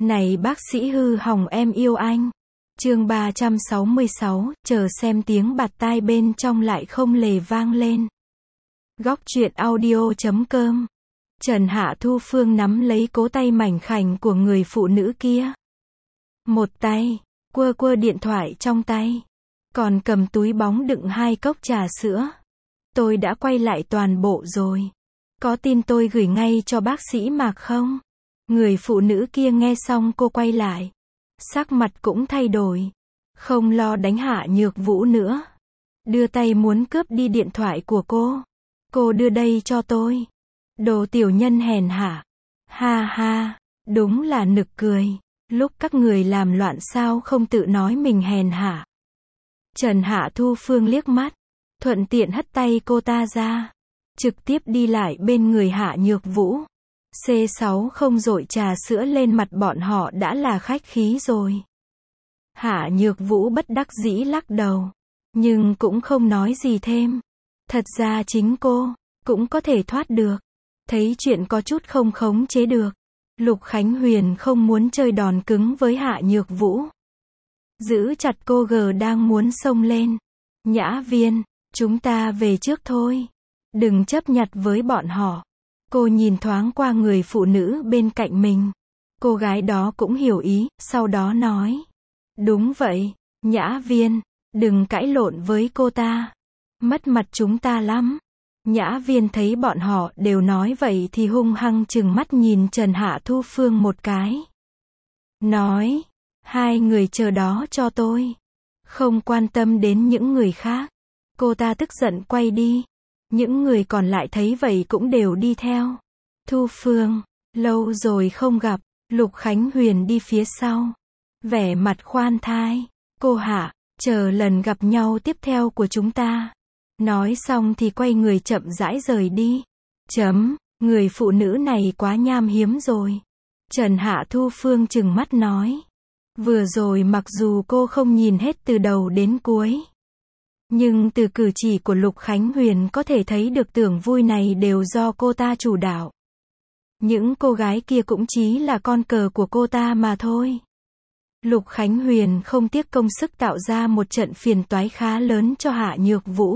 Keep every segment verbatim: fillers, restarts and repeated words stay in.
Này bác sĩ hư hỏng em yêu anh. Chương ba trăm sáu mươi sáu, chờ xem tiếng bạt tai bên trong lại không lề vang lên. Góc truyện audio chấm com. Trần Hạ Thu Phương nắm lấy cố tay mảnh khảnh của người phụ nữ kia. Một tay, quơ quơ điện thoại trong tay. Còn cầm túi bóng đựng hai cốc trà sữa. Tôi đã quay lại toàn bộ rồi. Có tin tôi gửi ngay cho bác sĩ Mạc không? Người phụ nữ kia nghe xong cô quay lại. Sắc mặt cũng thay đổi. Không lo đánh Hạ Nhược Vũ nữa. Đưa tay muốn cướp đi điện thoại của cô. Cô đưa đây cho tôi. Đồ tiểu nhân hèn hạ. Ha ha, đúng là nực cười. Lúc các người làm loạn sao không tự nói mình hèn hạ. Trần Hạ Thu Phương liếc mắt. Thuận tiện hất tay cô ta ra. Trực tiếp đi lại bên người Hạ Nhược Vũ. C sáu không dội trà sữa lên mặt bọn họ đã là khách khí rồi. Hạ Nhược Vũ bất đắc dĩ lắc đầu. Nhưng cũng không nói gì thêm. Thật ra chính cô cũng có thể thoát được. Thấy chuyện có chút không khống chế được. Lục Khánh Huyền không muốn chơi đòn cứng với Hạ Nhược Vũ. Giữ chặt cô gờ đang muốn xông lên. Nhã Viên, chúng ta về trước thôi. Đừng chấp nhặt với bọn họ. Cô nhìn thoáng qua người phụ nữ bên cạnh mình. Cô gái đó cũng hiểu ý, sau đó nói. Đúng vậy, Nhã Viên, đừng cãi lộn với cô ta. Mất mặt chúng ta lắm. Nhã Viên thấy bọn họ đều nói vậy thì hung hăng chừng mắt nhìn Trần Hạ Thu Phương một cái. Nói, hai người chờ đó cho tôi. Không quan tâm đến những người khác. Cô ta tức giận quay đi. Những người còn lại thấy vậy cũng đều đi theo. Thu Phương, lâu rồi không gặp. Lục Khánh Huyền đi phía sau. Vẻ mặt khoan thai. Cô Hạ, chờ lần gặp nhau tiếp theo của chúng ta. Nói xong thì quay người chậm rãi rời đi. Chấm, người phụ nữ này quá nham hiếm rồi. Trần Hạ Thu Phương trừng mắt nói. Vừa rồi mặc dù cô không nhìn hết từ đầu đến cuối. Nhưng từ cử chỉ của Lục Khánh Huyền có thể thấy được tưởng vui này đều do cô ta chủ đạo. Những cô gái kia cũng chỉ là con cờ của cô ta mà thôi. Lục Khánh Huyền không tiếc công sức tạo ra một trận phiền toái khá lớn cho Hạ Nhược Vũ.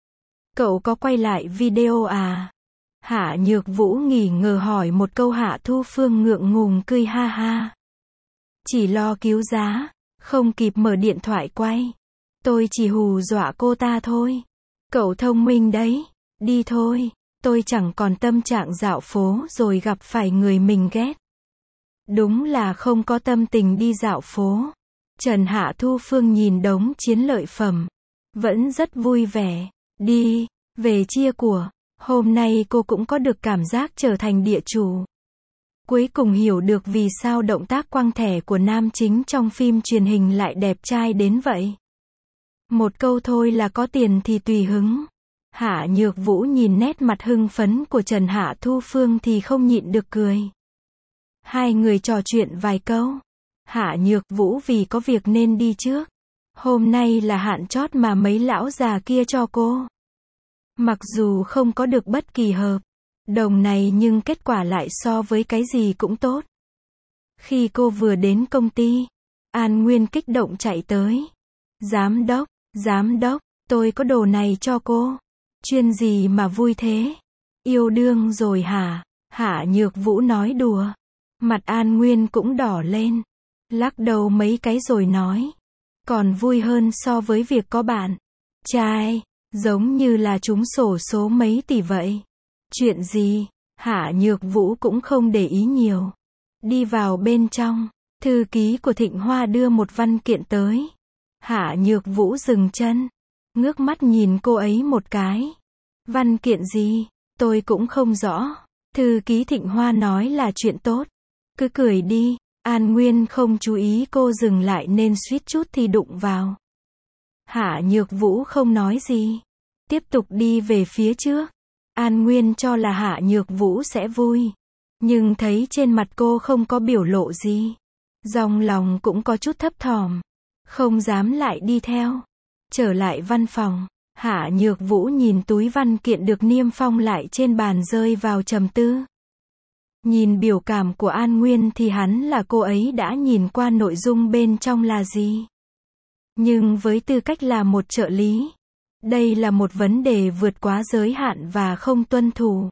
Cậu có quay lại video à? Hạ Nhược Vũ nghỉ ngờ hỏi một câu. Hạ Thu Phương ngượng ngùng cười ha ha. Chỉ lo cứu giá, không kịp mở điện thoại quay. Tôi chỉ hù dọa cô ta thôi. Cậu thông minh đấy. Đi thôi, tôi chẳng còn tâm trạng dạo phố rồi gặp phải người mình ghét. Đúng là không có tâm tình đi dạo phố. Trần Hạ Thu Phương nhìn đống chiến lợi phẩm. Vẫn rất vui vẻ. Đi, về chia của. Hôm nay cô cũng có được cảm giác trở thành địa chủ. Cuối cùng hiểu được vì sao động tác quăng thẻ của nam chính trong phim truyền hình lại đẹp trai đến vậy. Một câu thôi là có tiền thì tùy hứng. Hạ Nhược Vũ nhìn nét mặt hưng phấn của Trần Hạ Thu Phương thì không nhịn được cười. Hai người trò chuyện vài câu. Hạ Nhược Vũ vì có việc nên đi trước. Hôm nay là hạn chót mà mấy lão già kia cho cô. Mặc dù không có được bất kỳ hợp đồng này nhưng kết quả lại so với cái gì cũng tốt. Khi cô vừa đến công ty, An Nguyên kích động chạy tới. Giám đốc, giám đốc, tôi có đồ này cho cô. Chuyên gì mà vui thế? Yêu đương rồi hả? Hạ Nhược Vũ nói đùa. Mặt An Nguyên cũng đỏ lên. Lắc đầu mấy cái rồi nói. Còn vui hơn so với việc có bạn trai. Giống như là trúng xổ số mấy tỷ vậy. Chuyện gì? Hạ Nhược Vũ cũng không để ý nhiều. Đi vào bên trong. Thư ký của Thịnh Hoa đưa một văn kiện tới. Hạ Nhược Vũ dừng chân. Ngước mắt nhìn cô ấy một cái. Văn kiện gì? Tôi cũng không rõ. Thư ký Thịnh Hoa nói là chuyện tốt. Cứ cười đi. An Nguyên không chú ý cô dừng lại nên suýt chút thì đụng vào. Hạ Nhược Vũ không nói gì. Tiếp tục đi về phía trước. An Nguyên cho là Hạ Nhược Vũ sẽ vui. Nhưng thấy trên mặt cô không có biểu lộ gì. Trong lòng cũng có chút thấp thỏm. Không dám lại đi theo. Trở lại văn phòng. Hạ Nhược Vũ nhìn túi văn kiện được niêm phong lại trên bàn rơi vào trầm tư. Nhìn biểu cảm của An Nguyên thì hắn là cô ấy đã nhìn qua nội dung bên trong là gì. Nhưng với tư cách là một trợ lý, đây là một vấn đề vượt quá giới hạn và không tuân thủ.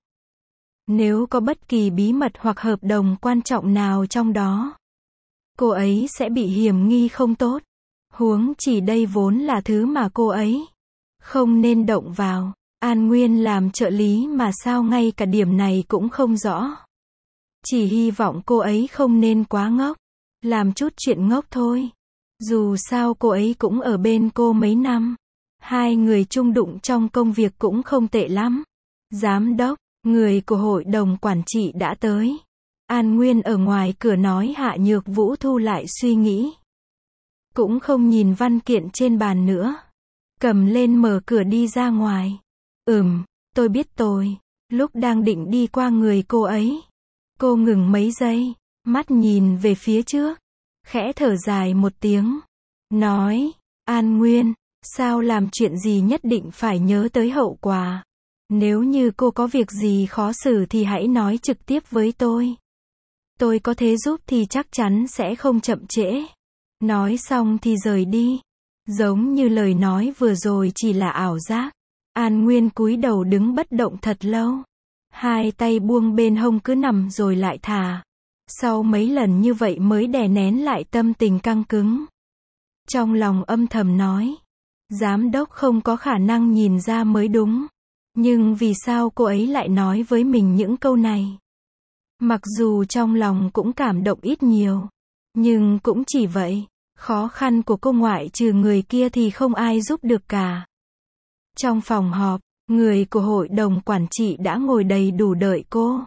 Nếu có bất kỳ bí mật hoặc hợp đồng quan trọng nào trong đó, cô ấy sẽ bị hiểm nghi không tốt. Huống chỉ đây vốn là thứ mà cô ấy không nên động vào. An Nguyên làm trợ lý mà sao ngay cả điểm này cũng không rõ. Chỉ hy vọng cô ấy không nên quá ngốc, làm chút chuyện ngốc thôi. Dù sao cô ấy cũng ở bên cô mấy năm. Hai người chung đụng trong công việc cũng không tệ lắm. Giám đốc, người của hội đồng quản trị đã tới. An Nguyên ở ngoài cửa nói Hạ Nhược Vũ thu lại suy nghĩ. Cũng không nhìn văn kiện trên bàn nữa. Cầm lên mở cửa đi ra ngoài. Ừm, tôi biết tôi. Lúc đang định đi qua người cô ấy, cô ngừng mấy giây, mắt nhìn về phía trước, khẽ thở dài một tiếng. Nói, An Nguyên, sao làm chuyện gì nhất định phải nhớ tới hậu quả. Nếu như cô có việc gì khó xử thì hãy nói trực tiếp với tôi. Tôi có thể giúp thì chắc chắn sẽ không chậm trễ. Nói xong thì rời đi. Giống như lời nói vừa rồi chỉ là ảo giác. An Nguyên cúi đầu đứng bất động thật lâu. Hai tay buông bên hông cứ nằm rồi lại thả. Sau mấy lần như vậy mới đè nén lại tâm tình căng cứng. Trong lòng âm thầm nói. Giám đốc không có khả năng nhìn ra mới đúng. Nhưng vì sao cô ấy lại nói với mình những câu này? Mặc dù trong lòng cũng cảm động ít nhiều. Nhưng cũng chỉ vậy. Khó khăn của cô ngoại trừ người kia thì không ai giúp được cả. Trong phòng họp, người của hội đồng quản trị đã ngồi đầy đủ đợi cô.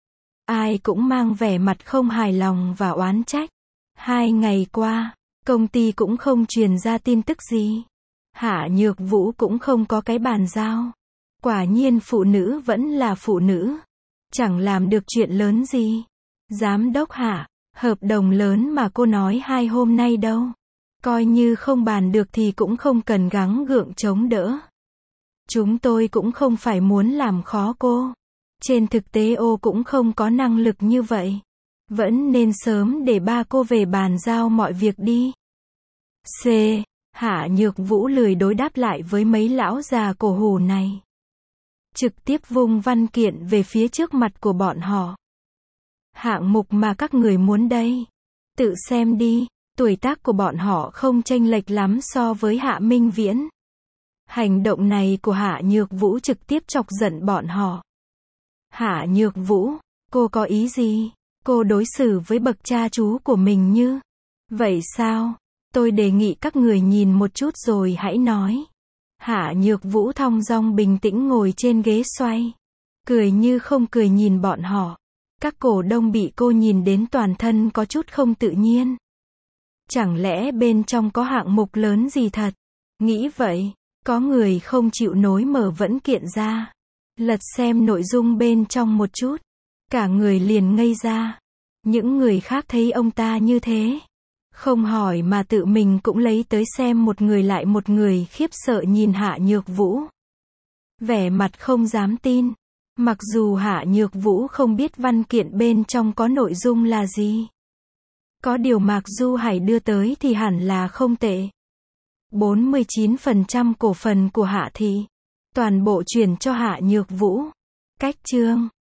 Ai cũng mang vẻ mặt không hài lòng và oán trách. Hai ngày qua, công ty cũng không truyền ra tin tức gì. Hạ Nhược Vũ cũng không có cái bàn giao. Quả nhiên phụ nữ vẫn là phụ nữ. Chẳng làm được chuyện lớn gì. Giám đốc Hạ, hợp đồng lớn mà cô nói hai hôm nay đâu. Coi như không bàn được thì cũng không cần gắng gượng chống đỡ. Chúng tôi cũng không phải muốn làm khó cô. Trên thực tế ô cũng không có năng lực như vậy. Vẫn nên sớm để ba cô về bàn giao mọi việc đi. C. Hạ Nhược Vũ lười đối đáp lại với mấy lão già cổ hủ này. Trực tiếp vung văn kiện về phía trước mặt của bọn họ. Hạng mục mà các người muốn đây. Tự xem đi, tuổi tác của bọn họ không chênh lệch lắm so với Hạ Minh Viễn. Hành động này của Hạ Nhược Vũ trực tiếp chọc giận bọn họ. Hạ Nhược Vũ, cô có ý gì? Cô đối xử với bậc cha chú của mình như vậy sao? Tôi đề nghị các người nhìn một chút rồi hãy nói. Hạ Nhược Vũ thong dong bình tĩnh ngồi trên ghế xoay. Cười như không cười nhìn bọn họ. Các cổ đông bị cô nhìn đến toàn thân có chút không tự nhiên. Chẳng lẽ bên trong có hạng mục lớn gì thật? Nghĩ vậy, có người không chịu nối mở vẫn kiện ra. Lật xem nội dung bên trong một chút. Cả người liền ngây ra. Những người khác thấy ông ta như thế. Không hỏi mà tự mình cũng lấy tới xem một người lại một người khiếp sợ nhìn Hạ Nhược Vũ. Vẻ mặt không dám tin. Mặc dù Hạ Nhược Vũ không biết văn kiện bên trong có nội dung là gì. Có điều Mạc Du Hải đưa tới thì hẳn là không tệ. bốn mươi chín phần trăm cổ phần của Hạ Thị. Toàn bộ chuyển cho Hạ Nhược Vũ. Cách chương.